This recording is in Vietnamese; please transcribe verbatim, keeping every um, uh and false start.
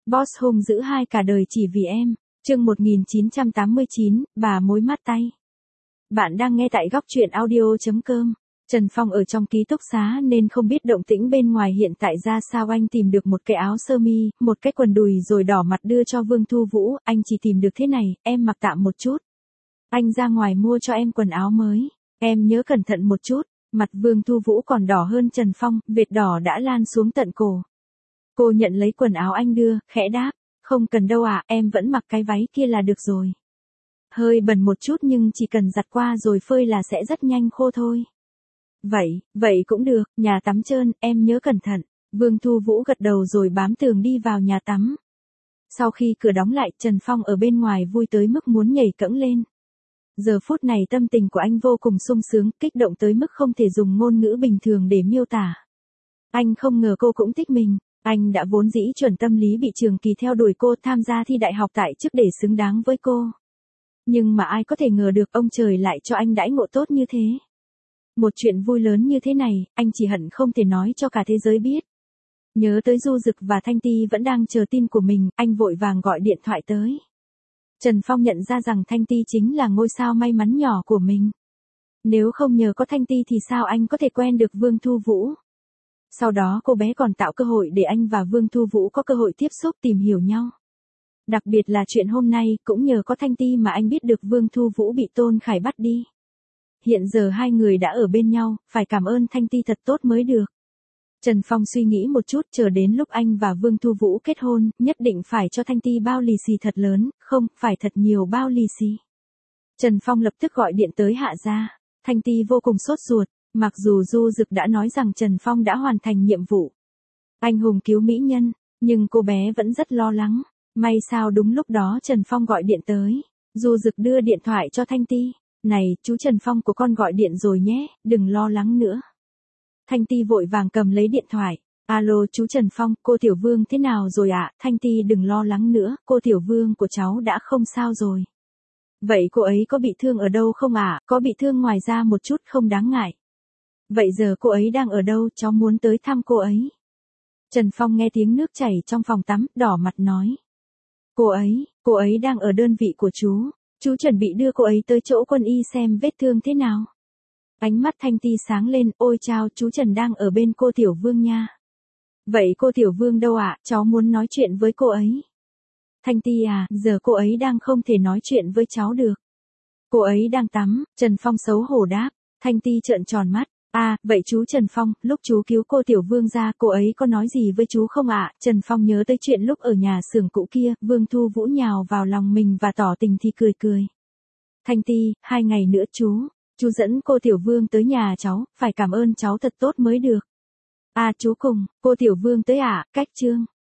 Boss hung dữ hai cả đời chỉ vì em. Chương một nghìn chín trăm tám mươi chín, bà mối mát tay. Bạn đang nghe tại góc truyện audio chấm com. Trần Phong ở trong ký túc xá nên không biết động tĩnh bên ngoài hiện tại ra sao. Anh tìm được một cái áo sơ mi, một cái quần đùi rồi đỏ mặt đưa cho Vương Thu Vũ. Anh chỉ tìm được thế này, em mặc tạm một chút. Anh ra ngoài mua cho em quần áo mới. Em nhớ cẩn thận một chút. Mặt Vương Thu Vũ còn đỏ hơn Trần Phong, vệt đỏ đã lan xuống tận cổ. Cô nhận lấy quần áo anh đưa, khẽ đáp. Không cần đâu ạ, à, em vẫn mặc cái váy kia là được rồi. Hơi bẩn một chút nhưng chỉ cần giặt qua rồi phơi là sẽ rất nhanh khô thôi. Vậy, vậy cũng được, nhà tắm trơn, em nhớ cẩn thận. Vương Thu Vũ gật đầu rồi bám tường đi vào nhà tắm. Sau khi cửa đóng lại, Trần Phong ở bên ngoài vui tới mức muốn nhảy cẫng lên. Giờ phút này tâm tình của anh vô cùng sung sướng, kích động tới mức không thể dùng ngôn ngữ bình thường để miêu tả. Anh không ngờ cô cũng thích mình. Anh đã vốn dĩ chuẩn tâm lý bị Trường Kỳ theo đuổi cô, tham gia thi đại học tại chức để xứng đáng với cô. Nhưng mà ai có thể ngờ được ông trời lại cho anh đãi ngộ tốt như thế. Một chuyện vui lớn như thế này, anh chỉ hận không thể nói cho cả thế giới biết. Nhớ tới Du Dực và Thanh Ti vẫn đang chờ tin của mình, anh vội vàng gọi điện thoại tới. Trần Phong nhận ra rằng Thanh Ti chính là ngôi sao may mắn nhỏ của mình. Nếu không nhờ có Thanh Ti thì sao anh có thể quen được Vương Thu Vũ? Sau đó cô bé còn tạo cơ hội để anh và Vương Thu Vũ có cơ hội tiếp xúc tìm hiểu nhau. Đặc biệt là chuyện hôm nay, cũng nhờ có Thanh Ti mà anh biết được Vương Thu Vũ bị Tôn Khải bắt đi. Hiện giờ hai người đã ở bên nhau, phải cảm ơn Thanh Ti thật tốt mới được. Trần Phong suy nghĩ một chút, chờ đến lúc anh và Vương Thu Vũ kết hôn, nhất định phải cho Thanh Ti bao lì xì thật lớn, không, phải thật nhiều bao lì xì. Trần Phong lập tức gọi điện tới Hạ gia. Thanh Ti vô cùng sốt ruột. Mặc dù Du Dực đã nói rằng Trần Phong đã hoàn thành nhiệm vụ anh hùng cứu mỹ nhân, nhưng cô bé vẫn rất lo lắng. May sao đúng lúc đó Trần Phong gọi điện tới. Du Dực đưa điện thoại cho Thanh Ti. Này, chú Trần Phong của con gọi điện rồi nhé, đừng lo lắng nữa. Thanh Ti vội vàng cầm lấy điện thoại. Alo chú Trần Phong, cô Tiểu Vương thế nào rồi ạ? À? Thanh Ti đừng lo lắng nữa, cô Tiểu Vương của cháu đã không sao rồi. Vậy cô ấy có bị thương ở đâu không ạ? À? Có bị thương ngoài ra một chút không đáng ngại. Vậy giờ cô ấy đang ở đâu, cháu muốn tới thăm cô ấy. Trần Phong nghe tiếng nước chảy trong phòng tắm, đỏ mặt nói. Cô ấy, cô ấy đang ở đơn vị của chú. Chú chuẩn bị đưa cô ấy tới chỗ quân y xem vết thương thế nào. Ánh mắt Thanh Ti sáng lên, ôi chao, chú Trần đang ở bên cô Tiểu Vương nha. Vậy cô Tiểu Vương đâu ạ, à? Cháu muốn nói chuyện với cô ấy. Thanh Ti à, giờ cô ấy đang không thể nói chuyện với cháu được. Cô ấy đang tắm, Trần Phong xấu hổ đáp. Thanh Ti trợn tròn mắt. À, vậy chú Trần Phong, lúc chú cứu cô Tiểu Vương ra, cô ấy có nói gì với chú không ạ? À? Trần Phong nhớ tới chuyện lúc ở nhà xưởng cũ kia, Vương Thu Vũ nhào vào lòng mình và tỏ tình thì cười cười. Thanh Ti, hai ngày nữa chú, chú dẫn cô Tiểu Vương tới nhà cháu, phải cảm ơn cháu thật tốt mới được. À chú cùng, cô Tiểu Vương tới ạ, à? Cách chương.